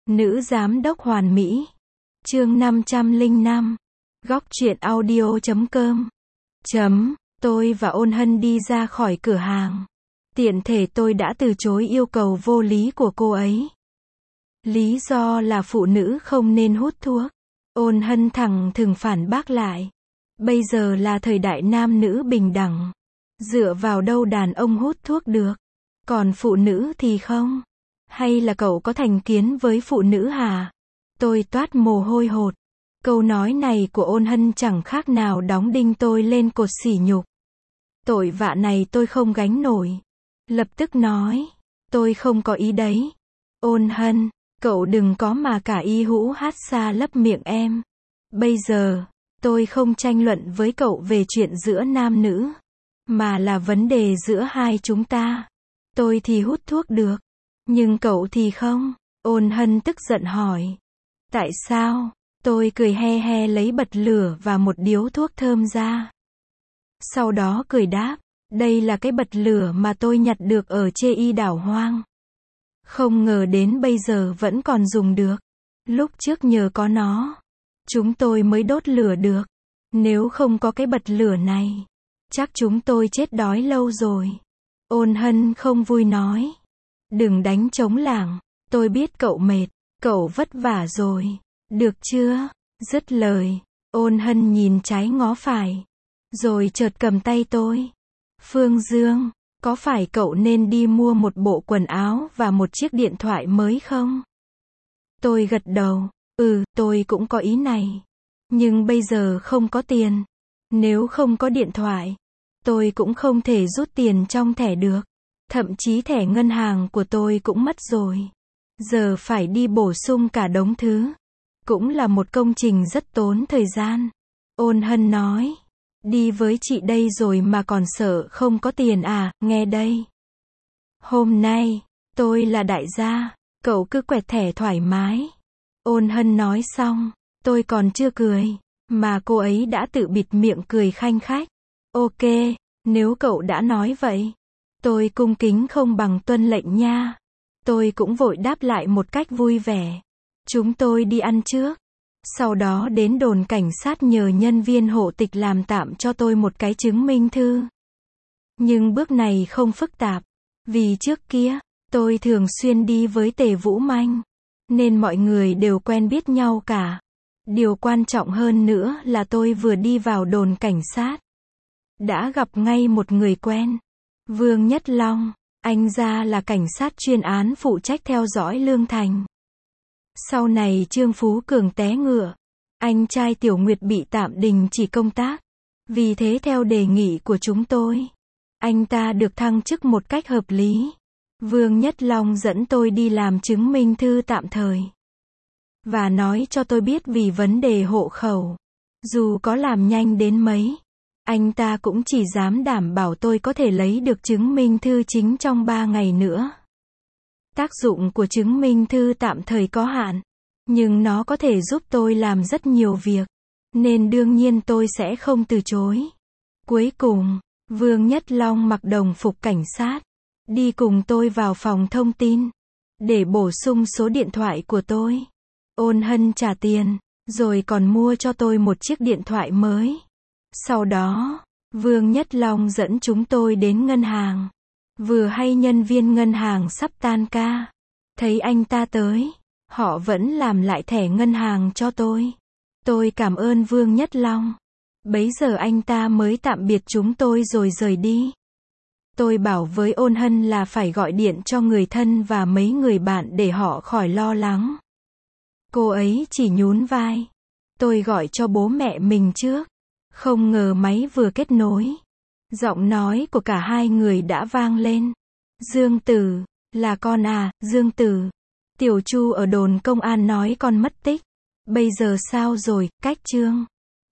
Nữ giám đốc hoàn mỹ. Chương 505. Góc truyện audio.com. Tôi và Ôn Hân đi ra khỏi cửa hàng. Tiện thể tôi đã từ chối yêu cầu vô lý của cô ấy. Lý do là phụ nữ không nên hút thuốc. Ôn Hân thẳng thừng phản bác lại. Bây giờ là thời đại nam nữ bình đẳng. Dựa vào đâu đàn ông hút thuốc được? Còn phụ nữ thì không? Hay là cậu có thành kiến với phụ nữ hả? Tôi toát mồ hôi hột. Câu nói này của Ôn Hân chẳng khác nào đóng đinh tôi lên cột sỉ nhục. Tội vạ này tôi không gánh nổi. Lập tức nói. Tôi không có ý đấy. Ôn Hân, cậu đừng có mà cả y hũ hát xa lấp miệng em. Bây giờ, tôi không tranh luận với cậu về chuyện giữa nam nữ. Mà là vấn đề giữa hai chúng ta. Tôi thì hút thuốc được. Nhưng cậu thì không. Ôn Hân tức giận hỏi. Tại sao? Tôi cười he he lấy bật lửa và một điếu thuốc thơm ra. Sau đó cười đáp. Đây là cái bật lửa mà tôi nhặt được ở Chê Y đảo hoang. Không ngờ đến bây giờ vẫn còn dùng được. Lúc trước nhờ có nó, chúng tôi mới đốt lửa được. Nếu không có cái bật lửa này, chắc chúng tôi chết đói lâu rồi. Ôn Hân không vui nói. Đừng đánh trống lảng, tôi biết cậu mệt, cậu vất vả rồi. Được chưa? Dứt lời, Ôn Hân nhìn trái ngó phải. Rồi chợt cầm tay tôi. Phương Dương, có phải cậu nên đi mua một bộ quần áo và một chiếc điện thoại mới không? Tôi gật đầu. Tôi cũng có ý này. Nhưng bây giờ không có tiền. Nếu không có điện thoại, tôi cũng không thể rút tiền trong thẻ được. Thậm chí thẻ ngân hàng của tôi cũng mất rồi. Giờ phải đi bổ sung cả đống thứ. Cũng là một công trình rất tốn thời gian. Ôn Hân nói. Đi với chị đây rồi mà còn sợ không có tiền à, nghe đây. Hôm nay, tôi là đại gia, cậu cứ quẹt thẻ thoải mái. Ôn Hân nói xong, tôi còn chưa cười, mà cô ấy đã tự bịt miệng cười khanh khách. Ok, nếu cậu đã nói vậy. Tôi cung kính không bằng tuân lệnh nha. Tôi cũng vội đáp lại một cách vui vẻ. Chúng tôi đi ăn trước. Sau đó đến đồn cảnh sát nhờ nhân viên hộ tịch làm tạm cho tôi một cái chứng minh thư. Nhưng bước này không phức tạp. Vì trước kia, tôi thường xuyên đi với Tề Vũ Manh. Nên mọi người đều quen biết nhau cả. Điều quan trọng hơn nữa là tôi vừa đi vào đồn cảnh sát. Đã gặp ngay một người quen. Vương Nhất Long. Anh ra là cảnh sát chuyên án phụ trách theo dõi Lương Thành. Sau này Trương Phú Cường té ngựa. Anh trai Tiểu Nguyệt bị tạm đình chỉ công tác. Vì thế theo đề nghị của chúng tôi, anh ta được thăng chức một cách hợp lý. Vương Nhất Long dẫn tôi đi làm chứng minh thư tạm thời. Và nói cho tôi biết vì vấn đề hộ khẩu. Dù có làm nhanh đến mấy, anh ta cũng chỉ dám đảm bảo tôi có thể lấy được chứng minh thư chính trong 3 ngày nữa. Tác dụng của chứng minh thư tạm thời có hạn, nhưng nó có thể giúp tôi làm rất nhiều việc, nên đương nhiên tôi sẽ không từ chối. Cuối cùng, Vương Nhất Long mặc đồng phục cảnh sát, đi cùng tôi vào phòng thông tin, để bổ sung số điện thoại của tôi. Ôn Hân trả tiền, rồi còn mua cho tôi một chiếc điện thoại mới. Sau đó, Vương Nhất Long dẫn chúng tôi đến ngân hàng. Vừa hay nhân viên ngân hàng sắp tan ca. Thấy anh ta tới, họ vẫn làm lại thẻ ngân hàng cho tôi. Tôi cảm ơn Vương Nhất Long. Bấy giờ anh ta mới tạm biệt chúng tôi rồi rời đi. Tôi bảo với Ôn Hân là phải gọi điện cho người thân và mấy người bạn để họ khỏi lo lắng. Cô ấy chỉ nhún vai. Tôi gọi cho bố mẹ mình trước. Không ngờ máy vừa kết nối. Giọng nói của cả hai người đã vang lên. Dương Tử, là con à, Dương Tử. Tiểu Chu ở đồn công an nói con mất tích. Bây giờ sao rồi, cách Trương?